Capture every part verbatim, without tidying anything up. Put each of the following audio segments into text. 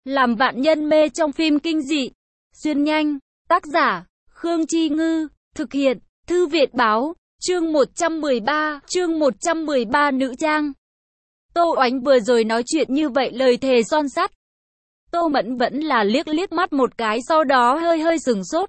Làm vạn nhân mê trong phim kinh dị. Xuyên nhanh. Tác giả, Khương Chi Ngư. Thực hiện, Thư viện Báo. Chương một trăm mười ba, chương một trăm mười ba nữ trang. Tô Oánh vừa rồi nói chuyện như vậy lời thề son sắt. Tô Mẫn vẫn là liếc liếc mắt một cái sau đó hơi hơi sừng sốt.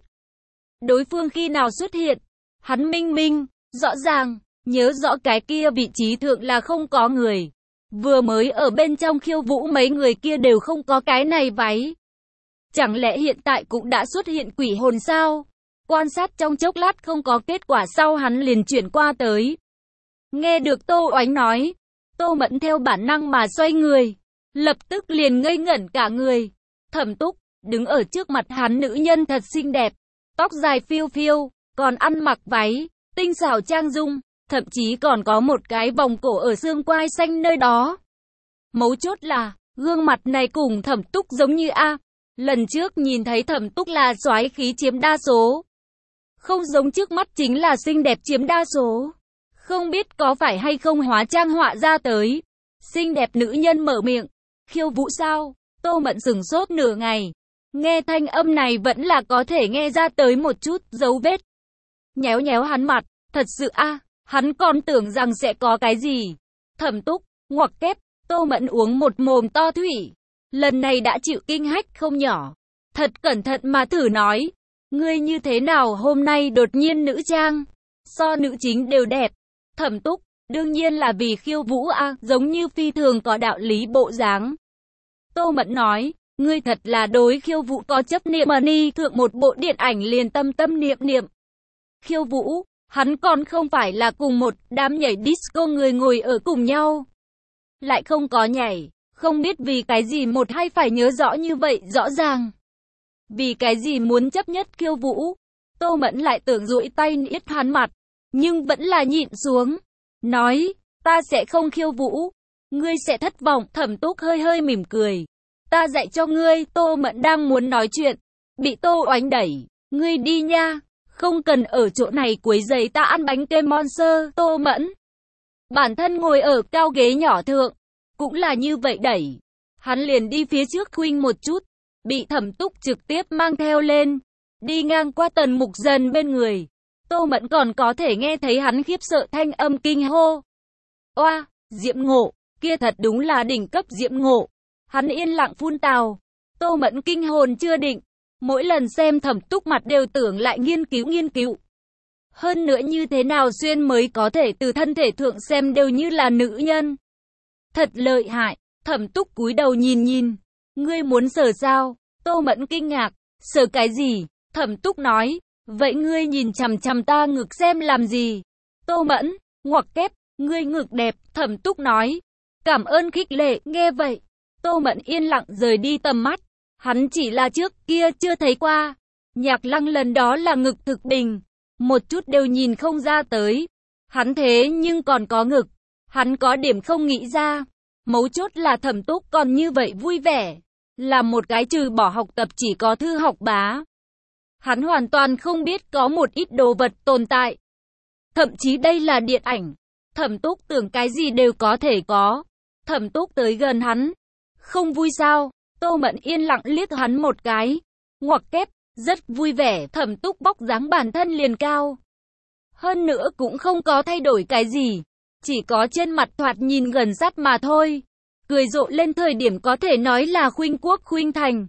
Đối phương khi nào xuất hiện? Hắn minh minh, rõ ràng, nhớ rõ cái kia vị trí thượng là không có người. Vừa mới ở bên trong khiêu vũ mấy người kia đều không có cái này váy. Chẳng lẽ hiện tại cũng đã xuất hiện quỷ hồn sao? Quan sát trong chốc lát không có kết quả sau hắn liền chuyển qua tới. Nghe được Tô Oánh nói, Tô Mẫn theo bản năng mà xoay người. Lập tức liền ngây ngẩn cả người. Thẩm Túc, đứng ở trước mặt hắn nữ nhân thật xinh đẹp. Tóc dài phiêu phiêu, còn ăn mặc váy, tinh xảo trang dung. Thậm chí còn có một cái vòng cổ ở xương quai xanh nơi đó. Mấu chốt là, gương mặt này cùng Thẩm Túc giống như A. Lần trước nhìn thấy Thẩm Túc là soái khí chiếm đa số. Không giống trước mắt chính là xinh đẹp chiếm đa số. Không biết có phải hay không hóa trang họa ra tới. Xinh đẹp nữ nhân mở miệng. Khiêu vũ sao? Tô Mẫn sửng sốt nửa ngày. Nghe thanh âm này vẫn là có thể nghe ra tới một chút dấu vết. Nhéo nhéo hắn mặt. Thật sự A. Hắn còn tưởng rằng sẽ có cái gì. Thẩm Túc, ngoặc kép, Tô Mẫn uống một mồm to thủy. Lần này đã chịu kinh hách không nhỏ. Thật cẩn thận mà thử nói. Ngươi như thế nào hôm nay đột nhiên nữ trang? So nữ chính đều đẹp. Thẩm Túc, đương nhiên là vì khiêu vũ a, giống như phi thường có đạo lý bộ dáng. Tô Mẫn nói, ngươi thật là đối khiêu vũ có chấp niệm mà ni thượng một bộ điện ảnh liền tâm tâm niệm niệm. Khiêu vũ. Hắn còn không phải là cùng một đám nhảy disco người ngồi ở cùng nhau. Lại không có nhảy, không biết vì cái gì một hay phải nhớ rõ như vậy rõ ràng. Vì cái gì muốn chấp nhất khiêu vũ. Tô Mẫn lại tưởng duỗi tay niết hắn mặt, nhưng vẫn là nhịn xuống. Nói, ta sẽ không khiêu vũ. Ngươi sẽ thất vọng. Thẩm Túc hơi hơi mỉm cười. Ta dạy cho ngươi. Tô Mẫn đang muốn nói chuyện, bị Tô Oánh đẩy. Ngươi đi nha. Không cần ở chỗ này quấy rầy ta ăn bánh kem Monster. Tô Mẫn bản thân ngồi ở cao ghế nhỏ thượng, cũng là như vậy đẩy. Hắn liền đi phía trước khuynh một chút, bị Thẩm Túc trực tiếp mang theo lên, đi ngang qua Tần Mục Dần bên người. Tô Mẫn còn có thể nghe thấy hắn khiếp sợ thanh âm kinh hô. Oa, Diệm Ngộ, kia thật đúng là đỉnh cấp Diệm Ngộ. Hắn yên lặng phun tào. Tô Mẫn kinh hồn chưa định. Mỗi lần xem Thẩm Túc mặt đều tưởng lại nghiên cứu nghiên cứu. Hơn nữa như thế nào xuyên mới có thể từ thân thể thượng xem đều như là nữ nhân. Thật lợi hại. Thẩm Túc cúi đầu nhìn nhìn. Ngươi muốn sờ sao? Tô Mẫn kinh ngạc. Sờ cái gì? Thẩm Túc nói. Vậy ngươi nhìn chằm chằm ta ngực xem làm gì? Tô Mẫn, ngoặc kép, ngươi ngực đẹp. Thẩm Túc nói. Cảm ơn khích lệ. Nghe vậy, Tô Mẫn yên lặng rời đi tầm mắt. Hắn chỉ là trước kia chưa thấy qua. Nhạc Lăng lần đó là ngực thực bình. Một chút đều nhìn không ra tới. Hắn thế nhưng còn có ngực. Hắn có điểm không nghĩ ra. Mấu chốt là Thẩm Túc còn như vậy vui vẻ. Là một cái trừ bỏ học tập chỉ có thư học bá. Hắn hoàn toàn không biết có một ít đồ vật tồn tại. Thậm chí đây là điện ảnh. Thẩm Túc tưởng cái gì đều có thể có. Thẩm Túc tới gần hắn. Không vui sao? Tô Mẫn yên lặng liếc hắn một cái. Ngoặc kép, rất vui vẻ. Thẩm Túc bóc dáng bản thân liền cao. Hơn nữa cũng không có thay đổi cái gì. Chỉ có trên mặt thoạt nhìn gần sát mà thôi. Cười rộ lên thời điểm có thể nói là khuynh quốc khuynh thành.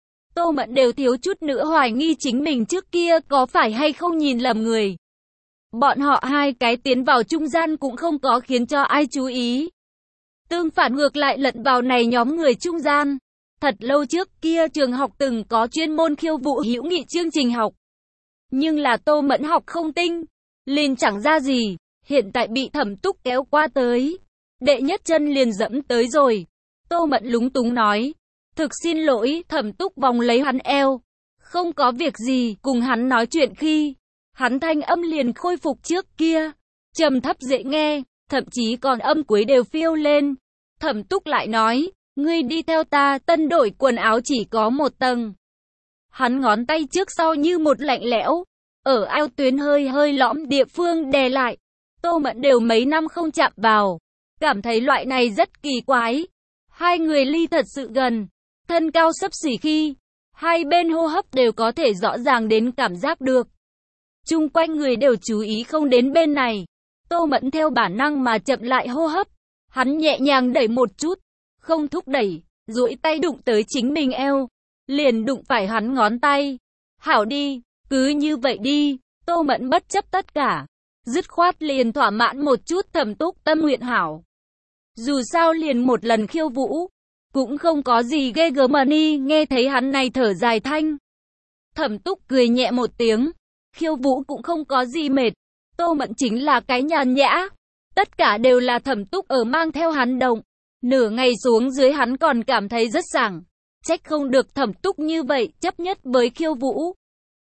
Tô Mẫn đều thiếu chút nữa hoài nghi chính mình trước kia có phải hay không nhìn lầm người. Bọn họ hai cái tiến vào trung gian cũng không có khiến cho ai chú ý. Tương phản ngược lại lẫn vào này nhóm người trung gian. Thật lâu trước kia trường học từng có chuyên môn khiêu vũ hữu nghị chương trình học. Nhưng là Tô Mẫn học không tinh, liền chẳng ra gì, hiện tại bị Thẩm Túc kéo qua tới. Đệ nhất chân liền dẫm tới rồi. Tô Mẫn lúng túng nói. Thực xin lỗi. Thẩm Túc vòng lấy hắn eo. Không có việc gì. Cùng hắn nói chuyện khi, hắn thanh âm liền khôi phục trước kia. Trầm thấp dễ nghe, thậm chí còn âm cuối đều phiêu lên. Thẩm Túc lại nói. Ngươi đi theo ta, tân đổi quần áo chỉ có một tầng. Hắn ngón tay trước sau như một lạnh lẽo. Ở eo tuyến hơi hơi lõm địa phương đè lại. Tô Mẫn đều mấy năm không chạm vào. Cảm thấy loại này rất kỳ quái. Hai người ly thật sự gần. thân cao xấp xỉ khi hai bên hô hấp đều có thể rõ ràng đến cảm giác được. Chung quanh người đều chú ý không đến bên này. Tô Mẫn theo bản năng mà chậm lại hô hấp. Hắn nhẹ nhàng đẩy một chút, không thúc đẩy, duỗi tay đụng tới chính mình eo, liền đụng phải hắn ngón tay. Hảo đi, cứ như vậy đi. Tô Mẫn bất chấp tất cả, dứt khoát liền thỏa mãn một chút Thẩm Túc tâm nguyện hảo. Dù sao liền một lần khiêu vũ, cũng không có gì ghê gớm mà ni. Nghe thấy hắn này thở dài thanh, Thẩm Túc cười nhẹ một tiếng. Khiêu vũ cũng không có gì mệt, Tô Mẫn chính là cái nhàn nhã. Tất cả đều là Thẩm Túc ở mang theo hắn động. Nửa ngày xuống dưới hắn còn cảm thấy rất sảng. Trách không được Thẩm Túc như vậy, chấp nhất với khiêu vũ.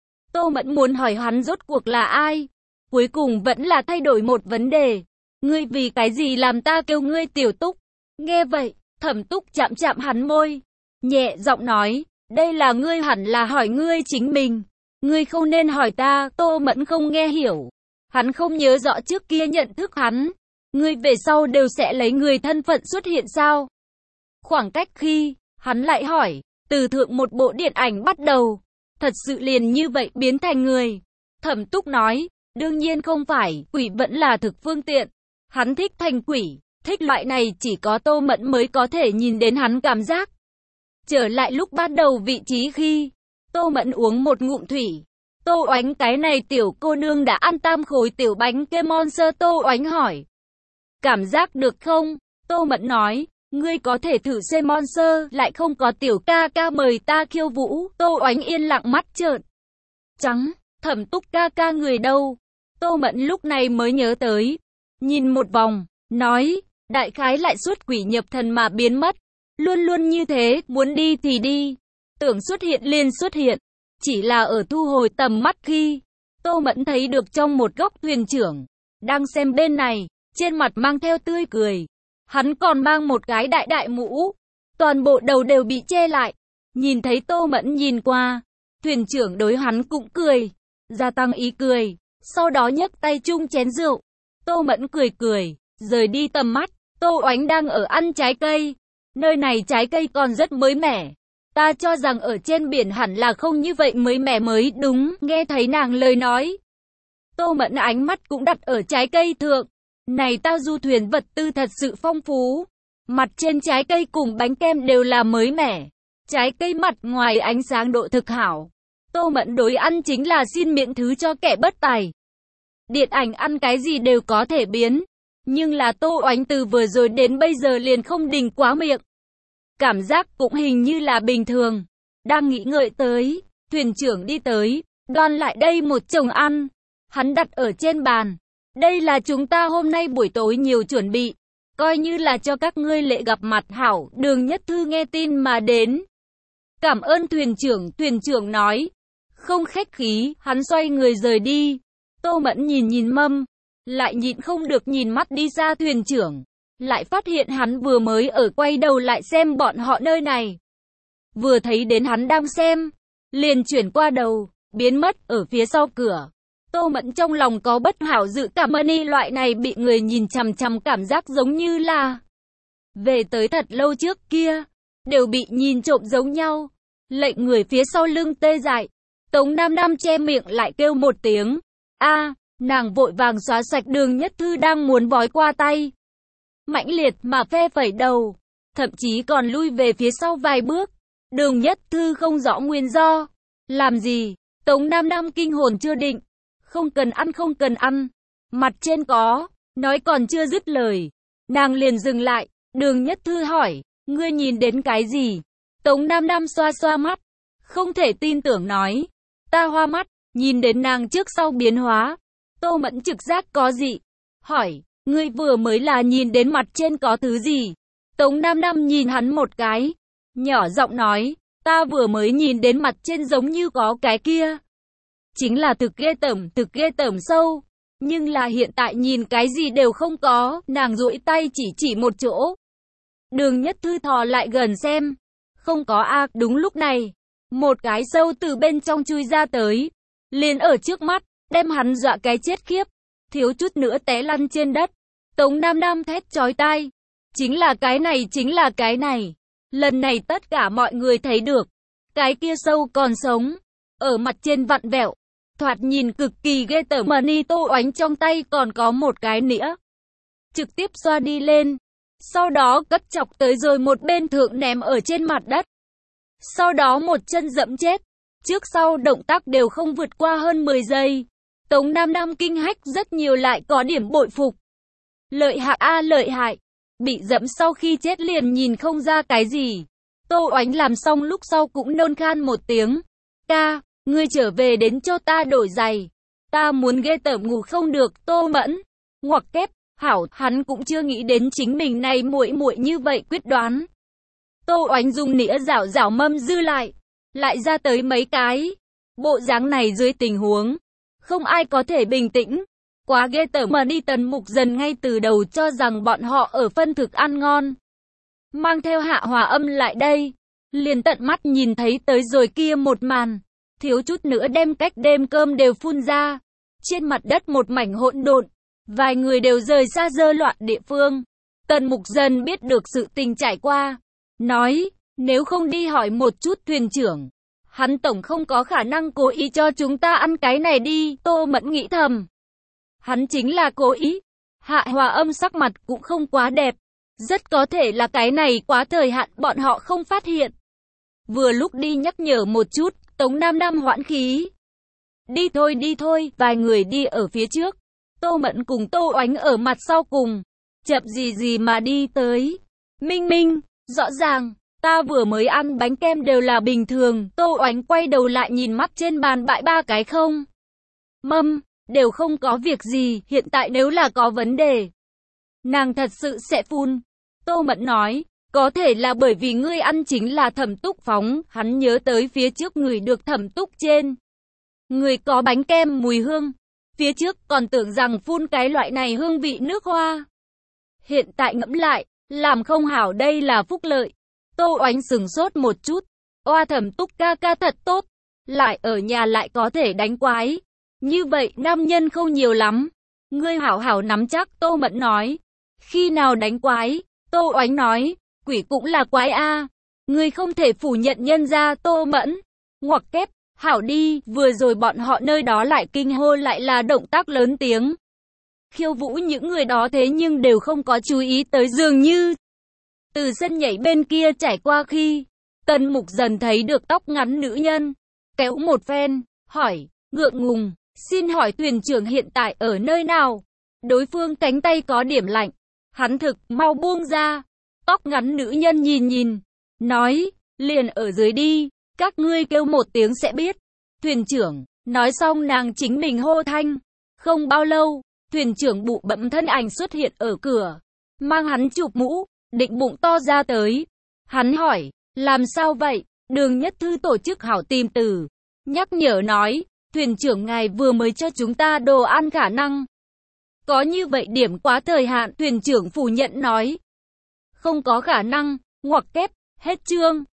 Tô Mẫn muốn hỏi hắn rốt cuộc là ai. Cuối cùng vẫn là thay đổi một vấn đề. Ngươi vì cái gì làm ta kêu ngươi Tiểu Túc? Nghe vậy, Thẩm Túc chạm chạm hắn môi, nhẹ giọng nói, đây là ngươi hẳn là hỏi ngươi chính mình. Ngươi không nên hỏi ta. Tô Mẫn không nghe hiểu. Hắn không nhớ rõ trước kia nhận thức hắn. Ngươi về sau đều sẽ lấy người thân phận xuất hiện sao? Khoảng cách khi, hắn lại hỏi, từ thượng một bộ điện ảnh bắt đầu, thật sự liền như vậy biến thành người. Thẩm Túc nói, đương nhiên không phải, quỷ vẫn là thực phương tiện. Hắn thích thành quỷ, thích loại này chỉ có Tô Mẫn mới có thể nhìn đến hắn cảm giác. Trở lại lúc ban đầu vị trí khi, Tô Mẫn uống một ngụm thủy. Tô Oánh cái này tiểu cô nương đã ăn tam khối tiểu bánh kem Monster. Tô Oánh hỏi, cảm giác được không? Tô Mẫn nói, ngươi có thể thử xem Monster, lại không có tiểu ca ca mời ta khiêu vũ. Tô Oánh yên lặng mắt trợn trắng, Thẩm Túc ca ca người đâu? Tô Mẫn lúc này mới nhớ tới, nhìn một vòng, nói, đại khái lại xuất quỷ nhập thần mà biến mất. Luôn luôn như thế, muốn đi thì đi, tưởng xuất hiện liền xuất hiện. Chỉ là ở thu hồi tầm mắt khi, Tô Mẫn thấy được trong một góc thuyền trưởng đang xem bên này, trên mặt mang theo tươi cười. Hắn còn mang một cái đại đại mũ, toàn bộ đầu đều bị che lại. Nhìn thấy Tô Mẫn nhìn qua, thuyền trưởng đối hắn cũng cười, gia tăng ý cười, sau đó nhấc tay chung chén rượu. Tô Mẫn cười cười, rời đi tầm mắt. Tô Oánh đang ở ăn trái cây. Nơi này trái cây còn rất mới mẻ. Ta cho rằng ở trên biển hẳn là không như vậy mới mẻ mới đúng. Nghe thấy nàng lời nói, Tô Mẫn ánh mắt cũng đặt ở trái cây thượng. Này tao du thuyền vật tư thật sự phong phú. Mặt trên trái cây cùng bánh kem đều là mới mẻ. Trái cây mặt ngoài ánh sáng độ thực hảo. Tô Mẫn đối ăn chính là xin miễn thứ cho kẻ bất tài. Điện ảnh ăn cái gì đều có thể biến. Nhưng là Tô Oánh từ vừa rồi đến bây giờ liền không đình quá miệng. Cảm giác cũng hình như là bình thường. Đang nghĩ ngợi tới, thuyền trưởng đi tới, đoan lại đây một chồng ăn. Hắn đặt ở trên bàn. Đây là chúng ta hôm nay buổi tối nhiều chuẩn bị. Coi như là cho các ngươi lễ gặp mặt hảo. Đường Nhất Thư nghe tin mà đến. Cảm ơn thuyền trưởng. Thuyền trưởng nói, không khách khí. Hắn xoay người rời đi. Tô Mẫn nhìn nhìn mâm, lại nhịn không được nhìn mắt đi xa thuyền trưởng. Lại phát hiện hắn vừa mới ở quay đầu lại xem bọn họ nơi này. Vừa thấy đến hắn đang xem, liền chuyển qua đầu, biến mất ở phía sau cửa. Tô Mẫn trong lòng có bất hảo dự cảm y loại này bị người nhìn chằm chằm cảm giác giống như là về tới thật lâu trước kia, đều bị nhìn trộm giống nhau. Lệnh người phía sau lưng tê dại. Tống Nam Nam che miệng lại kêu một tiếng. A, nàng vội vàng xóa sạch Đường Nhất Thư đang muốn vói qua tay. Mãnh liệt mà phe phẩy đầu, thậm chí còn lui về phía sau vài bước. Đường Nhất Thư không rõ nguyên do. Làm gì? Tống Nam Nam kinh hồn chưa định. Không cần ăn không cần ăn. Mặt trên có. Nói còn chưa dứt lời, nàng liền dừng lại. Đường Nhất Thư hỏi, ngươi nhìn đến cái gì? Tống Nam Nam xoa xoa mắt, không thể tin tưởng nói, ta hoa mắt. Nhìn đến nàng trước sau biến hóa, Tô Mẫn trực giác có gì. Hỏi, ngươi vừa mới là nhìn đến mặt trên có thứ gì? Tống Nam Nam nhìn hắn một cái, nhỏ giọng nói, ta vừa mới nhìn đến mặt trên giống như có cái kia. Chính là thực ghê tởm, thực ghê tởm sâu. Nhưng là hiện tại nhìn cái gì đều không có. Nàng duỗi tay chỉ chỉ một chỗ. Đường Nhất Thư thò lại gần xem. Không có a. Đúng lúc này, một cái sâu từ bên trong chui ra tới, liền ở trước mắt, đem hắn dọa cái chết khiếp, thiếu chút nữa té lăn trên đất. Tống Nam Nam thét chói tai, chính là cái này, chính là cái này. Lần này tất cả mọi người thấy được, cái kia sâu còn sống, ở mặt trên vặn vẹo, thoạt nhìn cực kỳ ghê tởm. Mà Ni Tô Oánh trong tay còn có một cái nĩa, trực tiếp xoa đi lên, sau đó cất chọc tới rồi một bên thượng ném ở trên mặt đất. Sau đó một chân dẫm chết, trước sau động tác đều không vượt qua hơn mười giây. Tống Nam Nam kinh hách rất nhiều lại có điểm bội phục. Lợi hại a lợi hại, bị dẫm sau khi chết liền nhìn không ra cái gì. Tô Oánh làm xong lúc sau cũng nôn khan một tiếng. Ca, ngươi trở về đến cho ta đổi giày. Ta muốn ghê tởm ngủ không được. Tô Mẫn, ngoặc kép, hảo, hắn cũng chưa nghĩ đến chính mình này muội muội như vậy quyết đoán. Tô Oánh dùng nĩa rảo rảo mâm dư lại, lại ra tới mấy cái. Bộ dáng này dưới tình huống, không ai có thể bình tĩnh. Quá ghê tởm. Mà đi Tần Mục Dần ngay từ đầu cho rằng bọn họ ở phân thực ăn ngon, mang theo Hạ Hòa Âm lại đây, liền tận mắt nhìn thấy tới rồi kia một màn, thiếu chút nữa đem cách đêm cơm đều phun ra. Trên mặt đất một mảnh hỗn độn, vài người đều rời xa dơ loạn địa phương. Tần Mục Dần biết được sự tình trải qua, nói, nếu không đi hỏi một chút thuyền trưởng, hắn tổng không có khả năng cố ý cho chúng ta ăn cái này đi. Tô Mẫn nghĩ thầm, hắn chính là cố ý. Hạ Hòa Âm sắc mặt cũng không quá đẹp, rất có thể là cái này quá thời hạn bọn họ không phát hiện. Vừa lúc đi nhắc nhở một chút, Tống Nam Nam hoãn khí. Đi thôi đi thôi, vài người đi ở phía trước. Tô Mẫn cùng Tô Oánh ở mặt sau cùng, chậm gì gì mà đi tới. Minh Minh, rõ ràng, ta vừa mới ăn bánh kem đều là bình thường. Tô Oánh quay đầu lại nhìn mắt trên bàn bãi ba cái không mâm, đều không có việc gì, hiện tại nếu là có vấn đề, nàng thật sự sẽ phun. Tô Mẫn nói, có thể là bởi vì ngươi ăn chính là Thẩm Túc phóng. Hắn nhớ tới phía trước người được Thẩm Túc trên người có bánh kem mùi hương, phía trước còn tưởng rằng phun cái loại này hương vị nước hoa. Hiện tại ngẫm lại, làm không hảo đây là phúc lợi. Tô Oánh sừng sốt một chút, oa Thẩm Túc ca ca thật tốt, lại ở nhà lại có thể đánh quái. Như vậy nam nhân không nhiều lắm, ngươi hảo hảo nắm chắc. Tô Mẫn nói, khi nào đánh quái? Tô Oánh nói, quỷ cũng là quái a, ngươi không thể phủ nhận nhân ra. Tô Mẫn, ngoặc kép, hảo đi. Vừa rồi bọn họ nơi đó lại kinh hô lại là động tác lớn tiếng khiêu vũ, những người đó thế nhưng đều không có chú ý tới. Dường như từ sân nhảy bên kia trải qua khi Tần Mục Dần thấy được tóc ngắn nữ nhân, kéo một phen, hỏi, ngượng ngùng, xin hỏi thuyền trưởng hiện tại ở nơi nào? Đối phương cánh tay có điểm lạnh, hắn thực mau buông ra. Tóc ngắn nữ nhân nhìn nhìn, nói, liền ở dưới đi, các ngươi kêu một tiếng sẽ biết. Thuyền trưởng, nói xong nàng chính mình hô thanh. Không bao lâu, thuyền trưởng bụ bẫm thân ảnh xuất hiện ở cửa, mang hắn chụp mũ, định bụng to ra tới. Hắn hỏi, làm sao vậy? Đường Nhất Thư tổ chức hảo tìm từ, nhắc nhở nói, thuyền trưởng ngài vừa mới cho chúng ta đồ ăn khả năng có như vậy điểm quá thời hạn. Thuyền trưởng phủ nhận nói, không có khả năng, ngoặc kép, hết chương.